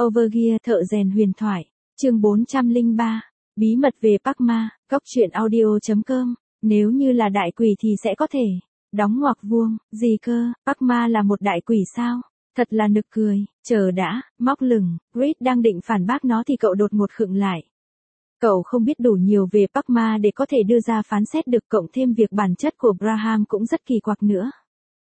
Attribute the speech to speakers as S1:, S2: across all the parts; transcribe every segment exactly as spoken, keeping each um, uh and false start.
S1: Overgear thợ rèn huyền thoại, chương bốn trăm lẻ ba, bí mật về Park Ma, góc truyện audio chấm com, nếu như là đại quỷ thì sẽ có thể, đóng ngoặc vuông, gì cơ, Park Ma là một đại quỷ sao? Thật là nực cười, chờ đã, móc lửng, Reed đang định phản bác nó thì cậu đột ngột khựng lại. Cậu không biết đủ nhiều về Park Ma để có thể đưa ra phán xét được, cộng thêm việc bản chất của Braham cũng rất kỳ quặc nữa.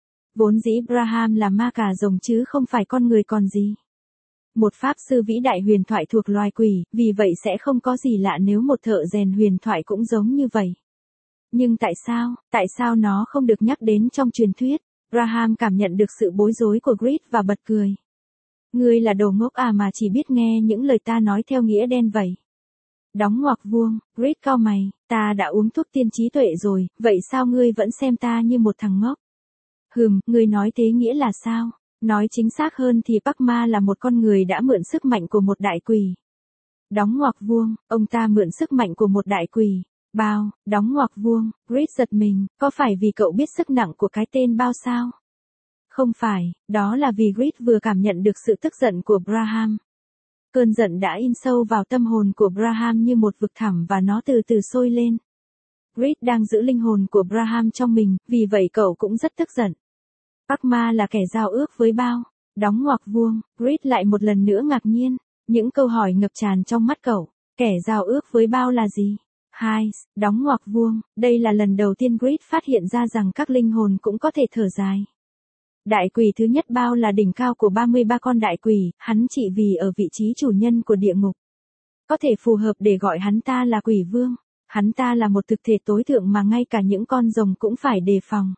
S1: Vốn dĩ Braham là ma cà rồng chứ không phải con người còn gì. Một pháp sư vĩ đại huyền thoại thuộc loài quỷ, vì vậy sẽ không có gì lạ nếu một thợ rèn huyền thoại cũng giống như vậy. Nhưng tại sao, tại sao nó không được nhắc đến trong truyền thuyết? Braham cảm nhận được sự bối rối của Reed và bật cười. Ngươi là đồ ngốc à mà chỉ biết nghe những lời ta nói theo nghĩa đen vậy. Đóng ngoặc vuông, Reed cau mày, ta đã uống thuốc tiên trí tuệ rồi, vậy sao ngươi vẫn xem ta như một thằng ngốc? Hừm, ngươi nói thế nghĩa là sao? Nói chính xác hơn thì Park Ma là một con người đã mượn sức mạnh của một đại quỷ. Đóng ngoặc vuông, ông ta mượn sức mạnh của một đại quỷ. Bao, đóng ngoặc vuông, Reed giật mình, có phải vì cậu biết sức nặng của cái tên Bao sao? Không phải, đó là vì Reed vừa cảm nhận được sự tức giận của Braham. Cơn giận đã in sâu vào tâm hồn của Braham như một vực thẳm và nó từ từ sôi lên. Reed đang giữ linh hồn của Braham trong mình, vì vậy cậu cũng rất tức giận. Park Ma là kẻ giao ước với Bao, đóng ngoặc vuông, Reed lại một lần nữa ngạc nhiên, những câu hỏi ngập tràn trong mắt cậu, kẻ giao ước với Bao là gì? Hai, đóng ngoặc vuông, đây là lần đầu tiên Reed phát hiện ra rằng các linh hồn cũng có thể thở dài. Đại quỷ thứ nhất Bao là đỉnh cao của ba mươi ba con đại quỷ, hắn trị vì ở vị trí chủ nhân của địa ngục. Có thể phù hợp để gọi hắn ta là quỷ vương, hắn ta là một thực thể tối thượng mà ngay cả những con rồng cũng phải đề phòng.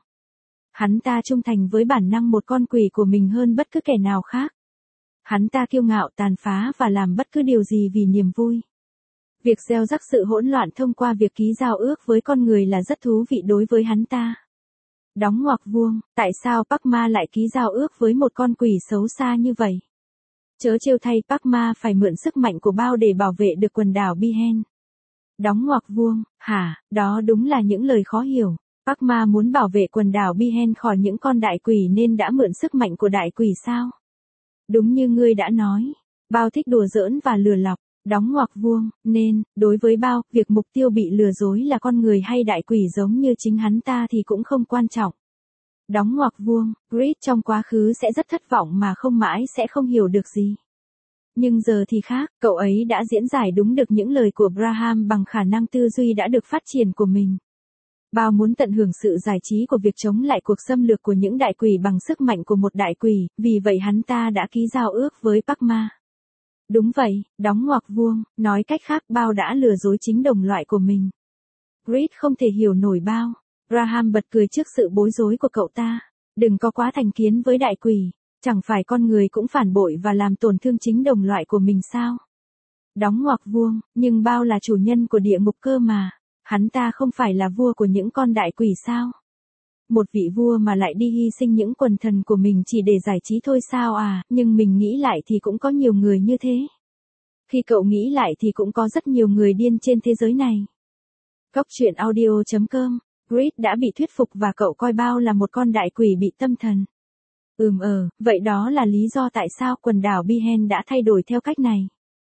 S1: Hắn ta trung thành với bản năng một con quỷ của mình hơn bất cứ kẻ nào khác. Hắn ta kiêu ngạo tàn phá và làm bất cứ điều gì vì niềm vui. Việc gieo rắc sự hỗn loạn thông qua việc ký giao ước với con người là rất thú vị đối với hắn ta. Đóng ngoặc vuông, tại sao Park Ma lại ký giao ước với một con quỷ xấu xa như vậy? Chớ trêu thay Park Ma phải mượn sức mạnh của Bao để bảo vệ được quần đảo Bihen. Đóng ngoặc vuông, hả, đó đúng là những lời khó hiểu. Park Ma muốn bảo vệ quần đảo Bihen khỏi những con đại quỷ nên đã mượn sức mạnh của đại quỷ sao? Đúng như ngươi đã nói, Bao thích đùa giỡn và lừa lọc, đóng ngoặc vuông, nên, đối với Bao, việc mục tiêu bị lừa dối là con người hay đại quỷ giống như chính hắn ta thì cũng không quan trọng. Đóng ngoặc vuông, Reed trong quá khứ sẽ rất thất vọng mà không mãi sẽ không hiểu được gì. Nhưng giờ thì khác, cậu ấy đã diễn giải đúng được những lời của Braham bằng khả năng tư duy đã được phát triển của mình. Bao muốn tận hưởng sự giải trí của việc chống lại cuộc xâm lược của những đại quỷ bằng sức mạnh của một đại quỷ, vì vậy hắn ta đã ký giao ước với Park Ma. Đúng vậy, đóng ngoặc vuông, nói cách khác Bao đã lừa dối chính đồng loại của mình. Reed không thể hiểu nổi Bao. Braham bật cười trước sự bối rối của cậu ta. Đừng có quá thành kiến với đại quỷ, chẳng phải con người cũng phản bội và làm tổn thương chính đồng loại của mình sao? Đóng ngoặc vuông, nhưng Bao là chủ nhân của địa ngục cơ mà. Hắn ta không phải là vua của những con đại quỷ sao? Một vị vua mà lại đi hy sinh những quần thần của mình chỉ để giải trí thôi sao à, nhưng mình nghĩ lại thì cũng có nhiều người như thế. Khi cậu nghĩ lại thì cũng có rất nhiều người điên trên thế giới này. Góc truyện audio chấm com, Reed đã bị thuyết phục và cậu coi Bao là một con đại quỷ bị tâm thần. Ừm ờ, vậy đó là lý do tại sao quần đảo Bihen đã thay đổi theo cách này.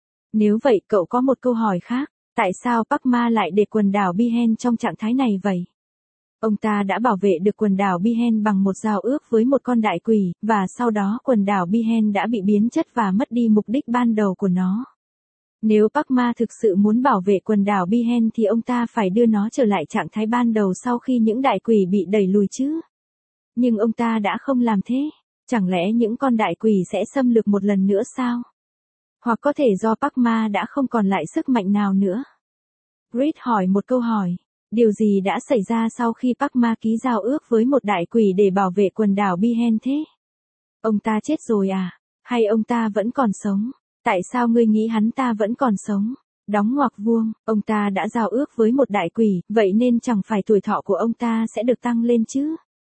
S1: Nếu vậy cậu có một câu hỏi khác. Tại sao Park Ma lại để quần đảo Bihen trong trạng thái này vậy? Ông ta đã bảo vệ được quần đảo Bihen bằng một giao ước với một con đại quỷ, và sau đó quần đảo Bihen đã bị biến chất và mất đi mục đích ban đầu của nó. Nếu Park Ma thực sự muốn bảo vệ quần đảo Bihen thì ông ta phải đưa nó trở lại trạng thái ban đầu sau khi những đại quỷ bị đẩy lùi chứ. Nhưng ông ta đã không làm thế. Chẳng lẽ những con đại quỷ sẽ xâm lược một lần nữa sao? Hoặc có thể do Park Ma đã không còn lại sức mạnh nào nữa. Reed hỏi một câu hỏi. Điều gì đã xảy ra sau khi Park Ma ký giao ước với một đại quỷ để bảo vệ quần đảo Bihen thế? Ông ta chết rồi à? Hay ông ta vẫn còn sống? Tại sao ngươi nghĩ hắn ta vẫn còn sống? Đóng ngoặc vuông, ông ta đã giao ước với một đại quỷ, vậy nên chẳng phải tuổi thọ của ông ta sẽ được tăng lên chứ?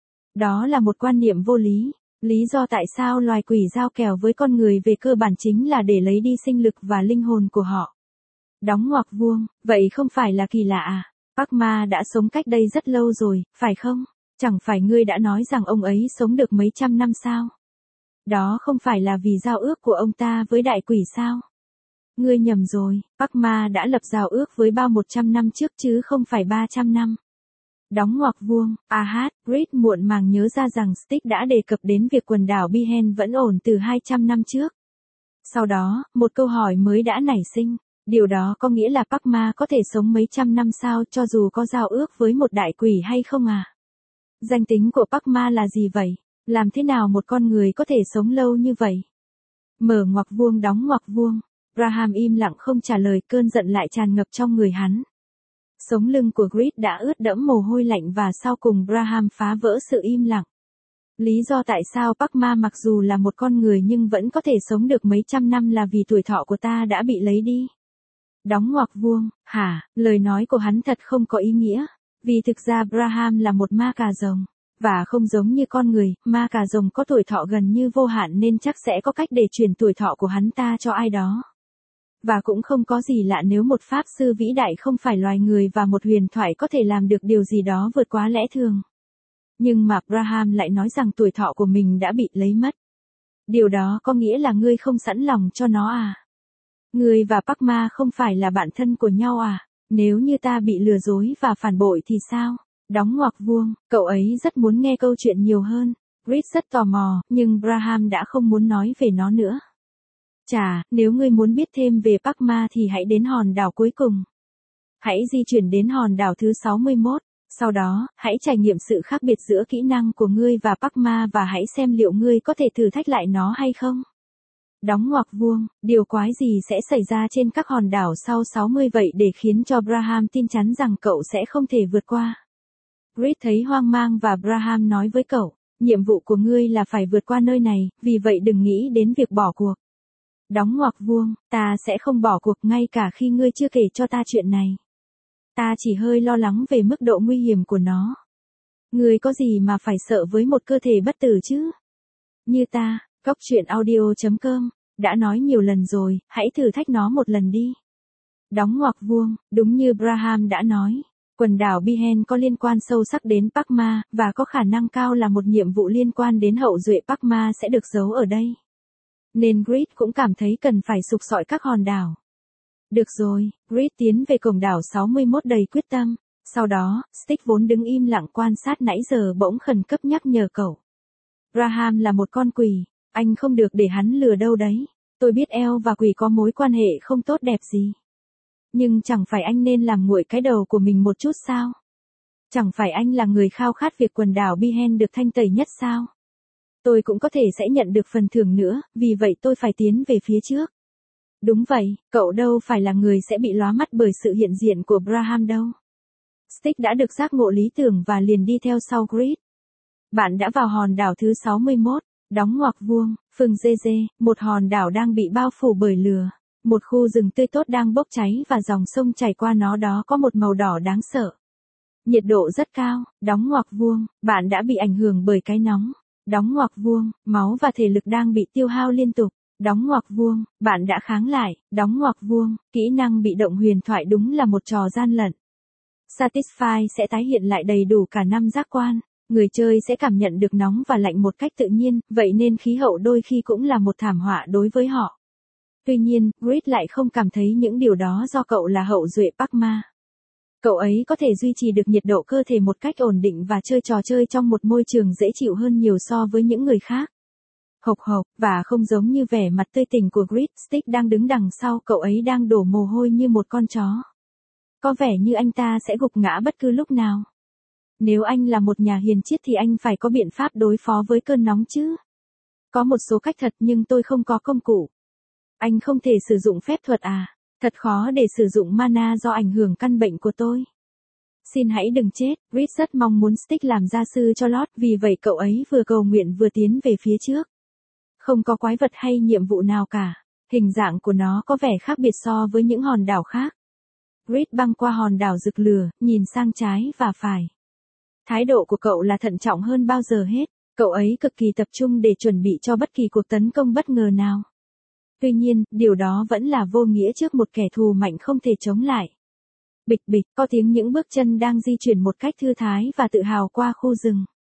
S1: Đó là một quan niệm vô lý. Lý do tại sao loài quỷ giao kèo với con người về cơ bản chính là để lấy đi sinh lực và linh hồn của họ. Đóng ngoặc vuông, vậy không phải là kỳ lạ à? Park Ma đã sống cách đây rất lâu rồi, phải không? Chẳng phải ngươi đã nói rằng ông ấy sống được mấy trăm năm sao? Đó không phải là vì giao ước của ông ta với đại quỷ sao? Ngươi nhầm rồi, Park Ma đã lập giao ước với Bao một trăm năm trước chứ không phải ba trăm năm. Đóng ngoặc vuông, a hát, Reed muộn màng nhớ ra rằng Stick đã đề cập đến việc quần đảo Bihen vẫn ổn từ hai trăm năm trước. Sau đó, một câu hỏi mới đã nảy sinh, điều đó có nghĩa là Park Ma có thể sống mấy trăm năm sao cho dù có giao ước với một đại quỷ hay không à? Danh tính của Park Ma là gì vậy? Làm thế nào một con người có thể sống lâu như vậy? Mở ngoặc vuông đóng ngoặc vuông. Graham im lặng không trả lời, cơn giận lại tràn ngập trong người hắn. Sống lưng của Reed đã ướt đẫm mồ hôi lạnh và sau cùng Graham phá vỡ sự im lặng. Lý do tại sao Park Ma mặc dù là một con người nhưng vẫn có thể sống được mấy trăm năm là vì tuổi thọ của ta đã bị lấy đi. Đóng ngoặc vuông, hả, lời nói của hắn thật không có ý nghĩa. Vì thực ra Graham là một ma cà rồng. Và không giống như con người, ma cà rồng có tuổi thọ gần như vô hạn nên chắc sẽ có cách để truyền tuổi thọ của hắn ta cho ai đó. Và cũng không có gì lạ nếu một pháp sư vĩ đại không phải loài người và một huyền thoại có thể làm được điều gì đó vượt quá lẽ thường. Nhưng mà Graham lại nói rằng tuổi thọ của mình đã bị lấy mất. Điều đó có nghĩa là ngươi không sẵn lòng cho nó à? Ngươi và Park Ma không phải là bạn thân của nhau à? Nếu như ta bị lừa dối và phản bội thì sao? Đóng ngoặc vuông, cậu ấy rất muốn nghe câu chuyện nhiều hơn. Reed rất tò mò, nhưng Graham đã không muốn nói về nó nữa. Chà, nếu ngươi muốn biết thêm về Park Ma thì hãy đến hòn đảo cuối cùng. Hãy di chuyển đến hòn đảo thứ sáu mươi mốt. Sau đó, hãy trải nghiệm sự khác biệt giữa kỹ năng của ngươi và Park Ma và hãy xem liệu ngươi có thể thử thách lại nó hay không. Đóng ngoặc vuông, điều quái gì sẽ xảy ra trên các hòn đảo sau sáu mươi vậy để khiến cho Graham tin chắn rằng cậu sẽ không thể vượt qua. Reed thấy hoang mang và Graham nói với cậu, nhiệm vụ của ngươi là phải vượt qua nơi này, vì vậy đừng nghĩ đến việc bỏ cuộc. Đóng ngoặc vuông, ta sẽ không bỏ cuộc ngay cả khi ngươi chưa kể cho ta chuyện này. Ta chỉ hơi lo lắng về mức độ nguy hiểm của nó. Ngươi có gì mà phải sợ với một cơ thể bất tử chứ? Như ta, Góc Truyện Audio chấm com, đã nói nhiều lần rồi, hãy thử thách nó một lần đi. Đóng ngoặc vuông, đúng như Graham đã nói. Quần đảo Bihen có liên quan sâu sắc đến Park Ma, và có khả năng cao là một nhiệm vụ liên quan đến hậu duệ Park Ma sẽ được giấu ở đây. Nên Reed cũng cảm thấy cần phải sục sọi các hòn đảo. Được rồi, Reed tiến về cổng đảo sáu mươi mốt đầy quyết tâm. Sau đó, Stick vốn đứng im lặng quan sát nãy giờ bỗng khẩn cấp nhắc nhở cậu. Graham là một con quỷ, anh không được để hắn lừa đâu đấy. Tôi biết eo và quỷ có mối quan hệ không tốt đẹp gì. Nhưng chẳng phải anh nên làm nguội cái đầu của mình một chút sao? Chẳng phải anh là người khao khát việc quần đảo Bihen được thanh tẩy nhất sao? Tôi cũng có thể sẽ nhận được phần thưởng nữa, vì vậy tôi phải tiến về phía trước. Đúng vậy, cậu đâu phải là người sẽ bị lóa mắt bởi sự hiện diện của Graham đâu. Stick đã được giác ngộ lý tưởng và liền đi theo sau Reed. Bạn đã vào hòn đảo thứ sáu mươi mốt, đóng ngoặc vuông, phường Dê Dê, một hòn đảo đang bị bao phủ bởi lửa. Một khu rừng tươi tốt đang bốc cháy và dòng sông chảy qua nó đó có một màu đỏ đáng sợ. Nhiệt độ rất cao, đóng ngoặc vuông, bạn đã bị ảnh hưởng bởi cái nóng. Đóng ngoặc vuông, máu và thể lực đang bị tiêu hao liên tục. Đóng ngoặc vuông, bạn đã kháng lại. Đóng ngoặc vuông, kỹ năng bị động huyền thoại đúng là một trò gian lận. Satisfy sẽ tái hiện lại đầy đủ cả năm giác quan. Người chơi sẽ cảm nhận được nóng và lạnh một cách tự nhiên, vậy nên khí hậu đôi khi cũng là một thảm họa đối với họ. Tuy nhiên, Reed lại không cảm thấy những điều đó do cậu là hậu duệ Park Ma. Cậu ấy có thể duy trì được nhiệt độ cơ thể một cách ổn định và chơi trò chơi trong một môi trường dễ chịu hơn nhiều so với những người khác. Hộc hộc, và không giống như vẻ mặt tươi tỉnh của Reed, Stick đang đứng đằng sau cậu ấy đang đổ mồ hôi như một con chó. Có vẻ như anh ta sẽ gục ngã bất cứ lúc nào. Nếu anh là một nhà hiền triết thì anh phải có biện pháp đối phó với cơn nóng chứ. Có một số cách thật nhưng tôi không có công cụ. Anh không thể sử dụng phép thuật à? Thật khó để sử dụng mana do ảnh hưởng căn bệnh của tôi. Xin hãy đừng chết, Reed rất mong muốn Stick làm gia sư cho Lord, vì vậy cậu ấy vừa cầu nguyện vừa tiến về phía trước. Không có quái vật hay nhiệm vụ nào cả. Hình dạng của nó có vẻ khác biệt so với những hòn đảo khác. Reed băng qua hòn đảo rực lửa, nhìn sang trái và phải. Thái độ của cậu là thận trọng hơn bao giờ hết. Cậu ấy cực kỳ tập trung để chuẩn bị cho bất kỳ cuộc tấn công bất ngờ nào. Tuy nhiên, điều đó vẫn là vô nghĩa trước một kẻ thù mạnh không thể chống lại. Bịch bịch, có tiếng những bước chân đang di chuyển một cách thư thái và tự hào qua khu rừng.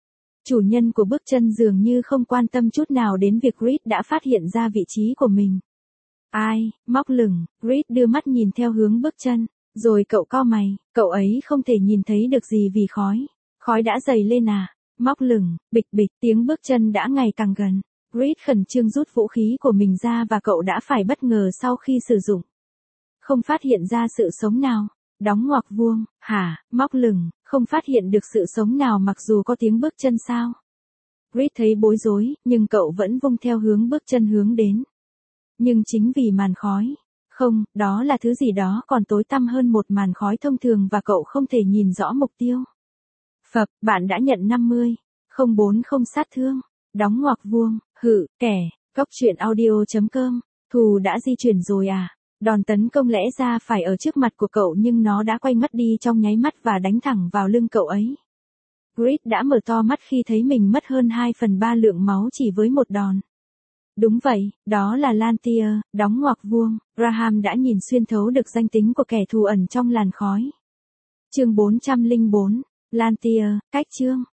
S1: Chủ nhân của bước chân dường như không quan tâm chút nào đến việc Reed đã phát hiện ra vị trí của mình. Ai, móc lửng, Reed đưa mắt nhìn theo hướng bước chân, rồi cậu cau mày, cậu ấy không thể nhìn thấy được gì vì khói. Khói đã dày lên à, móc lửng, bịch bịch, tiếng bước chân đã ngày càng gần. Reed khẩn trương rút vũ khí của mình ra và cậu đã phải bất ngờ sau khi sử dụng. Không phát hiện ra sự sống nào. Đóng ngoặc vuông, hả, móc lửng, không phát hiện được sự sống nào mặc dù có tiếng bước chân sao. Reed thấy bối rối, nhưng cậu vẫn vung theo hướng bước chân hướng đến. Nhưng chính vì màn khói. Không, đó là thứ gì đó còn tối tăm hơn một màn khói thông thường và cậu không thể nhìn rõ mục tiêu. Phập, bạn đã nhận năm mươi. không bốn không sát thương. Đóng ngoặc vuông, hự, kẻ, cóc truyện audio chấm com. Thù đã di chuyển rồi à? Đòn tấn công lẽ ra phải ở trước mặt của cậu nhưng nó đã quay mất đi trong nháy mắt và đánh thẳng vào lưng cậu ấy. Reed đã mở to mắt khi thấy mình mất hơn hai phần ba lượng máu chỉ với một đòn. Đúng vậy, đó là Lantier, đóng ngoặc vuông. Graham đã nhìn xuyên thấu được danh tính của kẻ thù ẩn trong làn khói. Chương bốn trăm lẻ bốn, Lantier, cách chương.